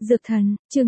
Dược thần, chương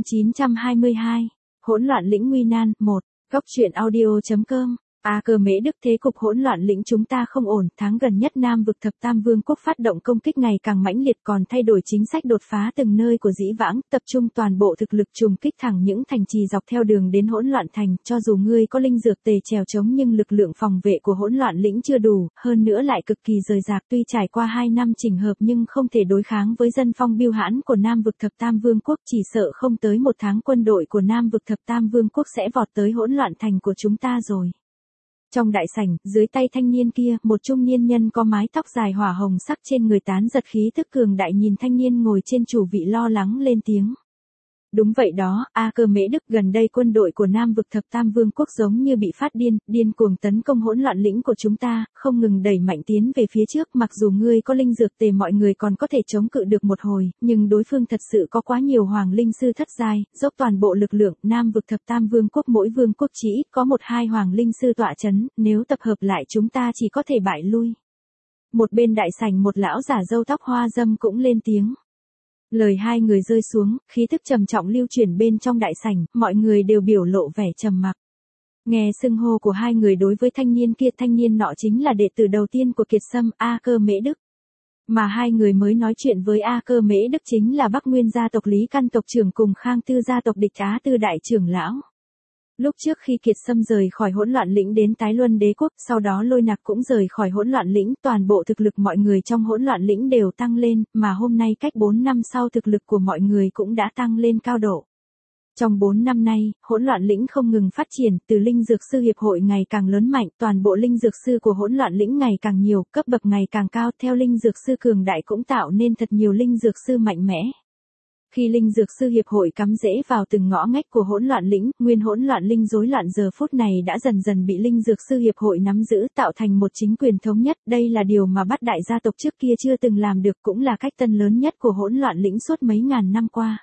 922. Hỗn loạn lĩnh nguy nan, 1. Góc truyện audio.com. Cơ Mễ Đức thế cục hỗn loạn lĩnh chúng ta không ổn, tháng gần nhất Nam vực thập tam vương quốc phát động công kích ngày càng mãnh liệt, còn thay đổi chính sách đột phá từng nơi của dĩ vãng, tập trung toàn bộ thực lực trùng kích thẳng những thành trì dọc theo đường đến hỗn loạn thành, cho dù ngươi có linh dược tề chèo chống nhưng lực lượng phòng vệ của hỗn loạn lĩnh chưa đủ, hơn nữa lại cực kỳ rời rạc, tuy trải qua 2 năm chỉnh hợp nhưng không thể đối kháng với dân phong biêu hãn của Nam vực thập tam vương quốc, chỉ sợ không tới 1 tháng quân đội của Nam vực thập tam vương quốc sẽ vọt tới hỗn loạn thành của chúng ta rồi. Trong đại sảnh, dưới tay thanh niên kia, một trung niên nhân có mái tóc dài hỏa hồng sắc trên người tán giật khí tức cường đại nhìn thanh niên ngồi trên chủ vị lo lắng lên tiếng. Đúng vậy đó, Cơ Mễ Đức, gần đây quân đội của Nam vực thập tam vương quốc giống như bị phát điên cuồng tấn công hỗn loạn lĩnh của chúng ta, không ngừng đẩy mạnh tiến về phía trước, mặc dù ngươi có linh dược tề mọi người còn có thể chống cự được một hồi, nhưng đối phương thật sự có quá nhiều hoàng linh sư thất giai, dốc toàn bộ lực lượng, Nam vực thập tam vương quốc mỗi vương quốc chỉ ít có 1-2 hoàng linh sư tọa chấn, nếu tập hợp lại chúng ta chỉ có thể bại lui. Một bên đại sảnh một lão giả râu tóc hoa râm cũng lên tiếng. Lời hai người rơi xuống, khí tức trầm trọng lưu chuyển bên trong đại sảnh, mọi người đều biểu lộ vẻ trầm mặc. Nghe xưng hô của hai người đối với thanh niên kia, thanh niên nọ chính là đệ tử đầu tiên của Kiệt Sâm, Cơ Mễ Đức. Mà hai người mới nói chuyện với Cơ Mễ Đức chính là Bắc Nguyên gia tộc Lý Căn tộc trưởng cùng Khang Tư gia tộc Địch Á Tư đại trưởng lão. Lúc trước khi Kiệt Sâm rời khỏi hỗn loạn lĩnh đến Tái Luân đế quốc, sau đó Lôi Nặc cũng rời khỏi hỗn loạn lĩnh, toàn bộ thực lực mọi người trong hỗn loạn lĩnh đều tăng lên, mà hôm nay cách 4 năm sau thực lực của mọi người cũng đã tăng lên cao độ. Trong 4 năm nay, hỗn loạn lĩnh không ngừng phát triển, từ linh dược sư hiệp hội ngày càng lớn mạnh, toàn bộ linh dược sư của hỗn loạn lĩnh ngày càng nhiều, cấp bậc ngày càng cao, theo linh dược sư cường đại cũng tạo nên thật nhiều linh dược sư mạnh mẽ. Khi linh dược sư hiệp hội cắm rễ vào từng ngõ ngách của hỗn loạn lĩnh, nguyên hỗn loạn linh rối loạn giờ phút này đã dần dần bị linh dược sư hiệp hội nắm giữ, tạo thành một chính quyền thống nhất, đây là điều mà Bát đại gia tộc trước kia chưa từng làm được, cũng là cách tân lớn nhất của hỗn loạn lĩnh suốt mấy ngàn năm qua.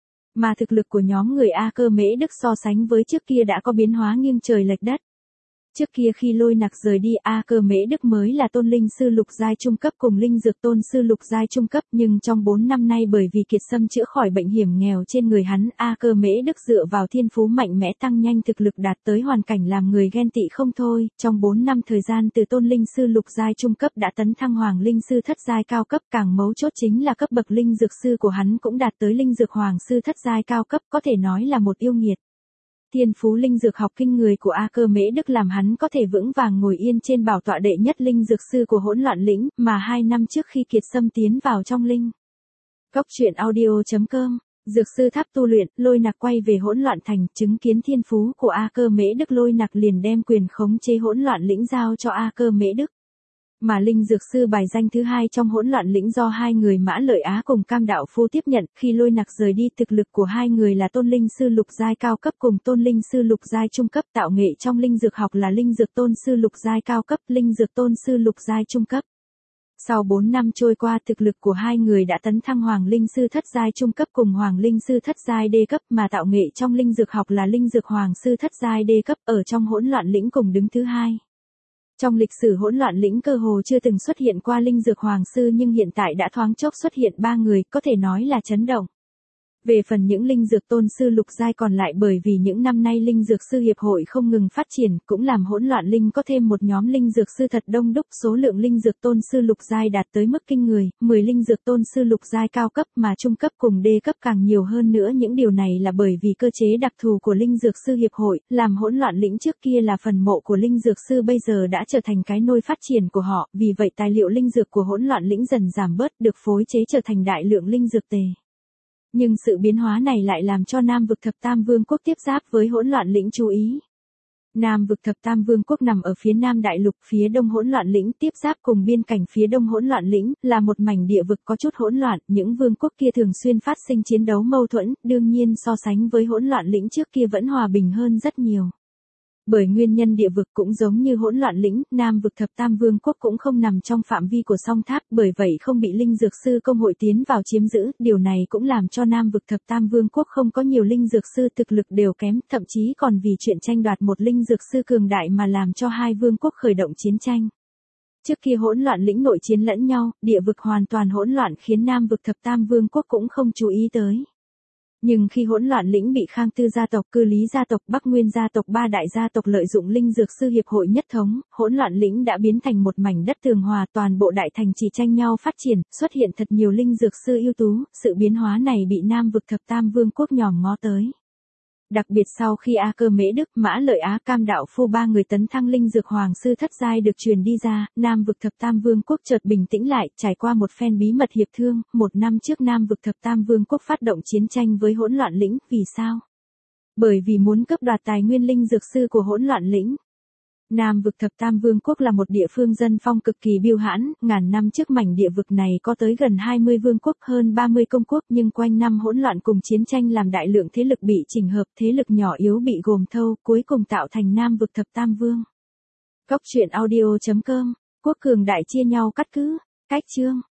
Mà thực lực của nhóm người Cơ Mễ Đức so sánh với trước kia đã có biến hóa nghiêng trời lệch đất. Trước kia khi Lôi Nặc rời đi, Cơ Mễ Đức mới là tôn linh sư lục giai trung cấp cùng linh dược tôn sư lục giai trung cấp, nhưng trong 4 năm nay bởi vì Kiệt Sâm chữa khỏi bệnh hiểm nghèo trên người hắn, Cơ Mễ Đức dựa vào thiên phú mạnh mẽ tăng nhanh thực lực đạt tới hoàn cảnh làm người ghen tị không thôi, trong 4 năm thời gian từ tôn linh sư lục giai trung cấp đã tấn thăng hoàng linh sư thất giai cao cấp, càng mấu chốt chính là cấp bậc linh dược sư của hắn cũng đạt tới linh dược hoàng sư thất giai cao cấp, có thể nói là một yêu nghiệt. Thiên phú linh dược học kinh người của Cơ Mễ Đức làm hắn có thể vững vàng ngồi yên trên bảo tọa đệ nhất linh dược sư của hỗn loạn lĩnh, mà 2 năm trước khi Kiệt Sâm tiến vào trong linh. Góc truyện audio.com. Dược sư tháp tu luyện, Lôi Nặc quay về hỗn loạn thành, chứng kiến thiên phú của Cơ Mễ Đức, Lôi Nặc liền đem quyền khống chế hỗn loạn lĩnh giao cho Cơ Mễ Đức. Mà linh dược sư bài danh thứ 2 trong hỗn loạn lĩnh do hai người Mã Lợi Á cùng Cam Đạo Phu tiếp nhận, khi Lôi Nặc rời đi, thực lực của hai người là tôn linh sư lục giai cao cấp cùng tôn linh sư lục giai trung cấp, tạo nghệ trong linh dược học là linh dược tôn sư lục giai cao cấp, linh dược tôn sư lục giai trung cấp. Sau 4 năm trôi qua, thực lực của hai người đã tấn thăng hoàng linh sư thất giai trung cấp cùng hoàng linh sư thất giai đê cấp, mà tạo nghệ trong linh dược học là linh dược hoàng sư thất giai đê cấp, ở trong hỗn loạn lĩnh cùng đứng thứ 2. Trong lịch sử hỗn loạn lĩnh cơ hồ chưa từng xuất hiện qua linh dược hoàng sư, nhưng hiện tại đã thoáng chốc xuất hiện 3 người, có thể nói là chấn động. Về phần những linh dược tôn sư lục giai còn lại, bởi vì những năm nay linh dược sư hiệp hội không ngừng phát triển, cũng làm hỗn loạn linh có thêm một nhóm linh dược sư thật đông đúc, số lượng linh dược tôn sư lục giai đạt tới mức kinh người, 10 linh dược tôn sư lục giai cao cấp, mà trung cấp cùng đê cấp càng nhiều hơn nữa. Những điều này là bởi vì cơ chế đặc thù của linh dược sư hiệp hội, làm hỗn loạn lĩnh trước kia là phần mộ của linh dược sư bây giờ đã trở thành cái nôi phát triển của họ, vì vậy tài liệu linh dược của hỗn loạn lĩnh dần giảm bớt, được phối chế trở thành đại lượng linh dược tề. Nhưng sự biến hóa này lại làm cho Nam vực thập tam vương quốc tiếp giáp với hỗn loạn lĩnh chú ý. Nam vực thập tam vương quốc nằm ở phía nam đại lục, phía đông hỗn loạn lĩnh, tiếp giáp cùng biên cảnh phía đông hỗn loạn lĩnh, là một mảnh địa vực có chút hỗn loạn, những vương quốc kia thường xuyên phát sinh chiến đấu mâu thuẫn, đương nhiên so sánh với hỗn loạn lĩnh trước kia vẫn hòa bình hơn rất nhiều. Bởi nguyên nhân địa vực cũng giống như hỗn loạn lĩnh, Nam vực thập tam vương quốc cũng không nằm trong phạm vi của song tháp, bởi vậy không bị linh dược sư công hội tiến vào chiếm giữ, điều này cũng làm cho Nam vực thập tam vương quốc không có nhiều linh dược sư, thực lực đều kém, thậm chí còn vì chuyện tranh đoạt một linh dược sư cường đại mà làm cho hai vương quốc khởi động chiến tranh. Trước khi hỗn loạn lĩnh nội chiến lẫn nhau, địa vực hoàn toàn hỗn loạn khiến Nam vực thập tam vương quốc cũng không chú ý tới. Nhưng khi hỗn loạn lĩnh bị Khang Tư gia tộc, Cư Lý gia tộc, Bắc Nguyên gia tộc, ba đại gia tộc lợi dụng linh dược sư hiệp hội nhất thống, hỗn loạn lĩnh đã biến thành một mảnh đất tường hòa, toàn bộ đại thành chỉ tranh nhau phát triển, xuất hiện thật nhiều linh dược sư ưu tú, sự biến hóa này bị Nam vực thập tam vương quốc nhòm ngó tới. Đặc biệt sau khi A Cơ Mễ Đức, Mã Lợi Á, Cam Đạo Phu ba người tấn thăng linh dược hoàng sư thất giai được truyền đi ra, Nam vực thập tam vương quốc chợt bình tĩnh lại, trải qua một phen bí mật hiệp thương, 1 năm trước Nam vực thập tam vương quốc phát động chiến tranh với hỗn loạn lĩnh, vì sao? Bởi vì muốn cướp đoạt tài nguyên linh dược sư của hỗn loạn lĩnh. Nam vực thập tam vương quốc là một địa phương dân phong cực kỳ biêu hãn, ngàn năm trước mảnh địa vực này có tới gần 20 vương quốc, hơn 30 công quốc, nhưng quanh năm hỗn loạn cùng chiến tranh làm đại lượng thế lực bị chỉnh hợp, thế lực nhỏ yếu bị gồm thâu, cuối cùng tạo thành Nam vực thập tam vương. Góc truyện audio.com, quốc cường đại chia nhau cắt cứ, cách chương.